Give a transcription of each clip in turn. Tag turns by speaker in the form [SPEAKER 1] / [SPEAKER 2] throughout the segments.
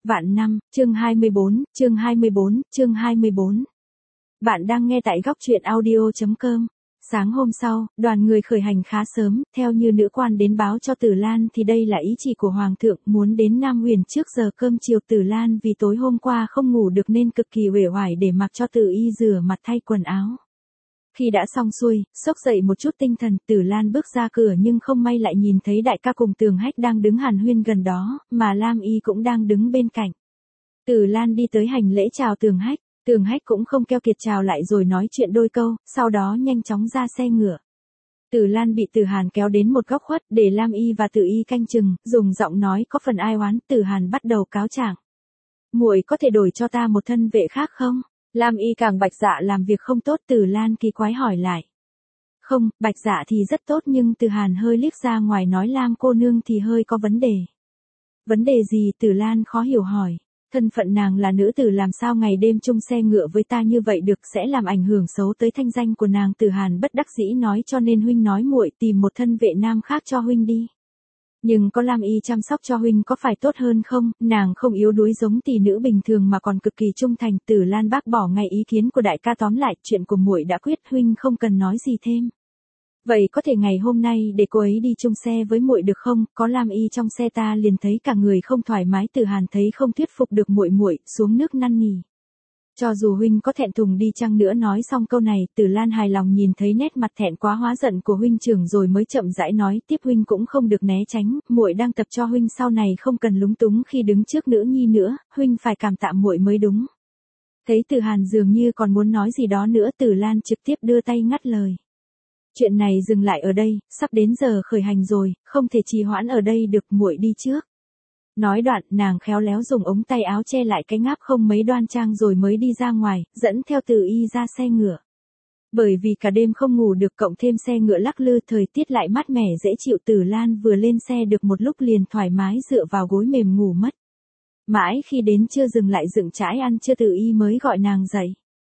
[SPEAKER 1] Vạn năm, chương 24, chương 24, chương 24. Bạn đang nghe tại góc truyện audio.com. Sáng hôm sau, đoàn người khởi hành khá sớm, theo như nữ quan đến báo cho Tử Lan thì đây là ý chỉ của Hoàng thượng muốn đến Nam Huyền trước giờ cơm chiều. Tử Lan vì tối hôm qua không ngủ được nên cực kỳ uể oải để mặc cho Tử Y rửa mặt thay quần áo. Khi đã xong xuôi, xốc dậy một chút tinh thần, Tử Lan bước ra cửa nhưng không may lại nhìn thấy đại ca cùng Tường Hách đang đứng hàn huyên gần đó, mà Lam Y cũng đang đứng bên cạnh. Tử Lan đi tới hành lễ chào Tường Hách cũng không keo kiệt chào lại rồi nói chuyện đôi câu, sau đó nhanh chóng ra xe ngựa. Tử Lan bị Tử Hàn kéo đến một góc khuất để Lam Y và Tử Y canh chừng, dùng giọng nói có phần ai oán. Tử Hàn bắt đầu cáo trạng. Muội có thể đổi cho ta một thân vệ khác không? Lam Y càng bạch dạ làm việc không tốt. Tử Lan kỳ quái hỏi lại. Không, bạch dạ thì rất tốt nhưng Tử Hàn hơi liếc ra ngoài nói Lam cô nương thì hơi có vấn đề. Vấn đề gì? Tử Lan khó hiểu hỏi. Thân phận nàng là nữ tử làm sao ngày đêm chung xe ngựa với ta như vậy được, sẽ làm ảnh hưởng xấu tới thanh danh của nàng. Tử Hàn bất đắc dĩ nói cho nên huynh nói muội tìm một thân vệ nam khác cho huynh đi. Nhưng có Lam Y chăm sóc cho huynh có phải tốt hơn không? Nàng không yếu đuối giống tỷ nữ bình thường mà còn cực kỳ trung thành. Tử Lan bác bỏ ngay ý kiến của đại ca, tóm lại chuyện của muội đã quyết, huynh không cần nói gì thêm. Vậy có thể ngày hôm nay để cô ấy đi chung xe với muội được không? Có Lam Y trong xe ta liền thấy cả người không thoải mái. Tử Hàn thấy không thuyết phục được muội, xuống nước năn nỉ. Cho dù huynh có thẹn thùng đi chăng nữa. Nói xong câu này, Tử Lan hài lòng nhìn thấy nét mặt thẹn quá hóa giận của huynh trưởng rồi mới chậm rãi nói tiếp, huynh cũng không được né tránh, muội đang tập cho huynh sau này không cần lúng túng khi đứng trước nữ nhi nữa, huynh phải cảm tạ muội mới đúng. Thấy Tử Hàn dường như còn muốn nói gì đó nữa, Tử Lan trực tiếp đưa tay ngắt lời. Chuyện này dừng lại ở đây, sắp đến giờ khởi hành rồi, không thể trì hoãn ở đây được, muội đi trước. Nói đoạn, nàng khéo léo dùng ống tay áo che lại cái ngáp không mấy đoan trang rồi mới đi ra ngoài, dẫn theo Tử Y ra xe ngựa. Bởi vì cả đêm không ngủ được cộng thêm xe ngựa lắc lư, thời tiết lại mát mẻ dễ chịu, Tử Lan vừa lên xe được một lúc liền thoải mái dựa vào gối mềm ngủ mất. Mãi khi đến trưa dừng lại dựng chãi ăn trưa, Tử Y mới gọi nàng dậy.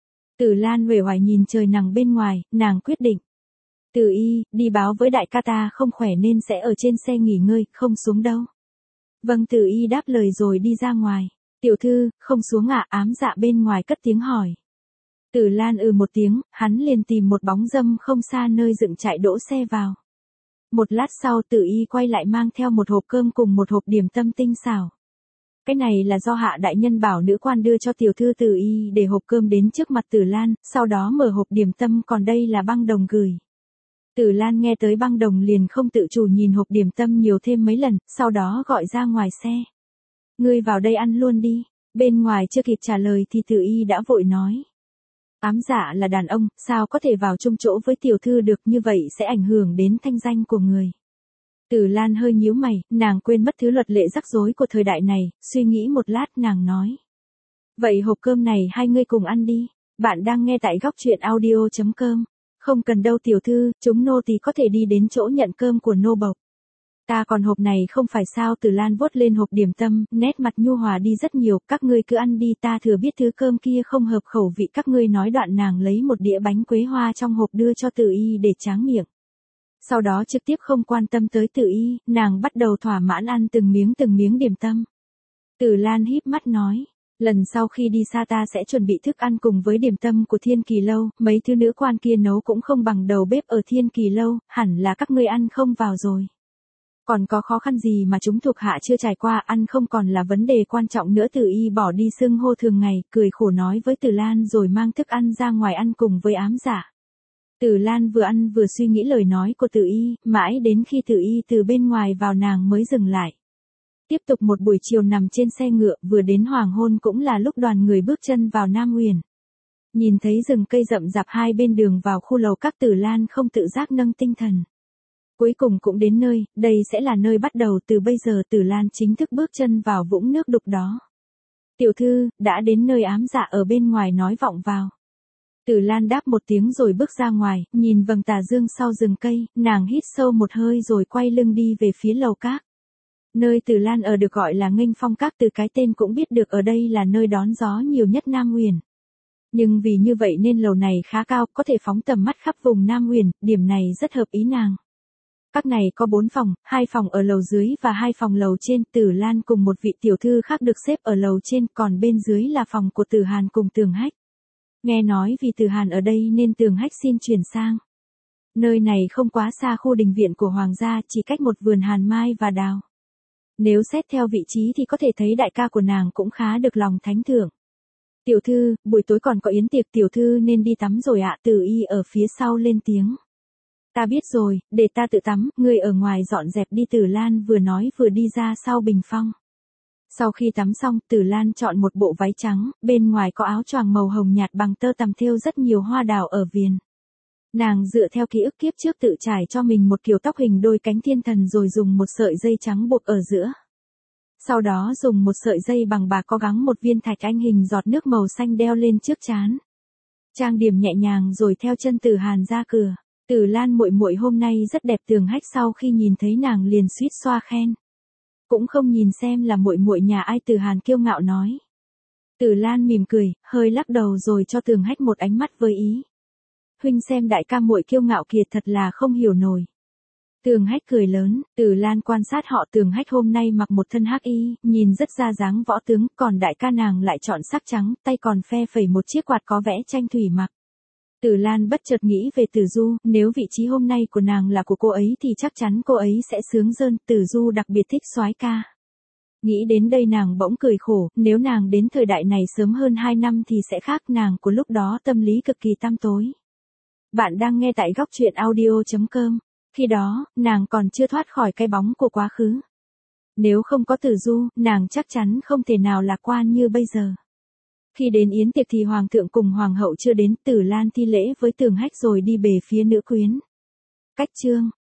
[SPEAKER 1] Tử Lan uể oải nhìn trời nắng bên ngoài, nàng quyết định. Tử Y, đi báo với đại ca ta không khỏe nên sẽ ở trên xe nghỉ ngơi, không xuống đâu. Vâng, Tử Y đáp lời rồi đi ra ngoài. Tiểu thư, không xuống ạ? Ám dạ bên ngoài cất tiếng hỏi. Tử Lan một tiếng, hắn liền tìm một bóng râm không xa nơi dựng trại đỗ xe vào. Một lát sau Tử Y quay lại mang theo một hộp cơm cùng một hộp điểm tâm tinh xảo. Cái này là do hạ đại nhân bảo nữ quan đưa cho tiểu thư. Tử Y để hộp cơm đến trước mặt Tử Lan, sau đó mở hộp điểm tâm, còn đây là băng đồng gửi. Tử Lan nghe tới băng đồng liền không tự chủ nhìn hộp điểm tâm nhiều thêm mấy lần, sau đó gọi ra ngoài xe. Ngươi vào đây ăn luôn đi. Bên ngoài chưa kịp trả lời thì Tử Y đã vội nói. Ám dạ là đàn ông, sao có thể vào chung chỗ với tiểu thư được, như vậy sẽ ảnh hưởng đến thanh danh của người. Tử Lan hơi nhíu mày, nàng quên mất thứ luật lệ rắc rối của thời đại này, suy nghĩ một lát nàng nói. Vậy hộp cơm này hai ngươi cùng ăn đi. Bạn đang nghe tại góc truyện audio.com. Không cần đâu tiểu thư, chúng nô tỳ có thể đi đến chỗ nhận cơm của nô bộc. Ta còn hộp này không phải sao? Tử Lan vuốt lên hộp điểm tâm, nét mặt nhu hòa đi rất nhiều. Các ngươi cứ ăn đi, ta thừa biết thứ cơm kia không hợp khẩu vị các ngươi. Nói đoạn nàng lấy một đĩa bánh quế hoa trong hộp đưa cho Tử Y để tráng miệng. Sau đó trực tiếp không quan tâm tới Tử Y, nàng bắt đầu thỏa mãn ăn từng miếng điểm tâm. Tử Lan híp mắt nói. Lần sau khi đi xa ta sẽ chuẩn bị thức ăn cùng với điểm tâm của Thiên Kỳ Lâu, mấy thứ nữ quan kia nấu cũng không bằng đầu bếp ở Thiên Kỳ Lâu, hẳn là các ngươi ăn không vào rồi. Còn có khó khăn gì mà chúng thuộc hạ chưa trải qua, ăn không còn là vấn đề quan trọng nữa. Tử Y bỏ đi xưng hô thường ngày, cười khổ nói với Tử Lan rồi mang thức ăn ra ngoài ăn cùng với ám dạ. Tử Lan vừa ăn vừa suy nghĩ lời nói của Tử Y, mãi đến khi Tử Y từ bên ngoài vào nàng mới dừng lại. Tiếp tục một buổi chiều nằm trên xe ngựa, vừa đến hoàng hôn cũng là lúc đoàn người bước chân vào Nam Huyền. Nhìn thấy rừng cây rậm rạp hai bên đường vào khu lầu các, Tử Lan không tự giác nâng tinh thần. Cuối cùng cũng đến nơi, đây sẽ là nơi bắt đầu, từ bây giờ Tử Lan chính thức bước chân vào vũng nước đục đó. Tiểu thư, đã đến nơi. Ám dạ ở bên ngoài nói vọng vào. Tử Lan đáp một tiếng rồi bước ra ngoài, nhìn vầng tà dương sau rừng cây, nàng hít sâu một hơi rồi quay lưng đi về phía lầu các. Nơi Tử Lan ở được gọi là Nghênh Phong Các, từ cái tên cũng biết được ở đây là nơi đón gió nhiều nhất Nam Huyền. Nhưng vì như vậy nên lầu này khá cao, có thể phóng tầm mắt khắp vùng Nam Huyền, điểm này rất hợp ý nàng. Các này có 4 phòng, 2 phòng ở lầu dưới và 2 phòng lầu trên, Tử Lan cùng một vị tiểu thư khác được xếp ở lầu trên, còn bên dưới là phòng của Tử Hàn cùng Tường Hách. Nghe nói vì Tử Hàn ở đây nên Tường Hách xin chuyển sang. Nơi này không quá xa khu đình viện của Hoàng gia, chỉ cách một vườn hàn mai và đào. Nếu xét theo vị trí thì có thể thấy đại ca của nàng cũng khá được lòng thánh thượng. Tiểu thư, buổi tối còn có yến tiệc, tiểu thư nên đi tắm rồi ạ. Tử Y ở phía sau lên tiếng. Ta biết rồi, để ta tự tắm, ngươi ở ngoài dọn dẹp đi. Tử Lan vừa nói vừa đi ra sau bình phong. Sau khi tắm xong, Tử Lan chọn một bộ váy trắng, bên ngoài có áo choàng màu hồng nhạt bằng tơ tằm thêu rất nhiều hoa đào ở viền. Nàng dựa theo ký ức kiếp trước tự trải cho mình một kiểu tóc hình đôi cánh thiên thần rồi dùng một sợi dây trắng buộc ở giữa. Sau đó dùng một sợi dây bằng bạc có gắn một viên thạch anh hình giọt nước màu xanh đeo lên trước trán. Trang điểm nhẹ nhàng rồi theo chân Tử Hàn ra cửa. Tử Lan muội muội hôm nay rất đẹp. Tường Hách sau khi nhìn thấy nàng liền suýt xoa khen. Cũng không nhìn xem là muội muội nhà ai, Tử Hàn kiêu ngạo nói. Tử Lan mỉm cười, hơi lắc đầu rồi cho Tường Hách một ánh mắt với ý. Huynh xem đại ca muội kiêu ngạo kiệt thật là không hiểu nổi. Tường Hách cười lớn, Tử Lan quan sát họ. Tường Hách hôm nay mặc một thân hắc y, nhìn rất ra dáng võ tướng, còn đại ca nàng lại chọn sắc trắng, tay còn phe phẩy một chiếc quạt có vẽ tranh thủy mặc. Tử Lan bất chợt nghĩ về Tử Du, nếu vị trí hôm nay của nàng là của cô ấy thì chắc chắn cô ấy sẽ sướng rơn. Tử Du đặc biệt thích soái ca. Nghĩ đến đây nàng bỗng cười khổ, nếu nàng đến thời đại này sớm hơn 2 năm thì sẽ khác. Nàng của lúc đó tâm lý cực kỳ tăm tối. Bạn đang nghe tại góc truyện audio.com. Khi đó, nàng còn chưa thoát khỏi cái bóng của quá khứ. Nếu không có Tử Du, nàng chắc chắn không thể nào lạc quan như bây giờ. Khi đến yến tiệc thì hoàng thượng cùng hoàng hậu chưa đến. Tử Lan thi lễ với Tường Hách rồi đi về phía nữ quyến. Cách chương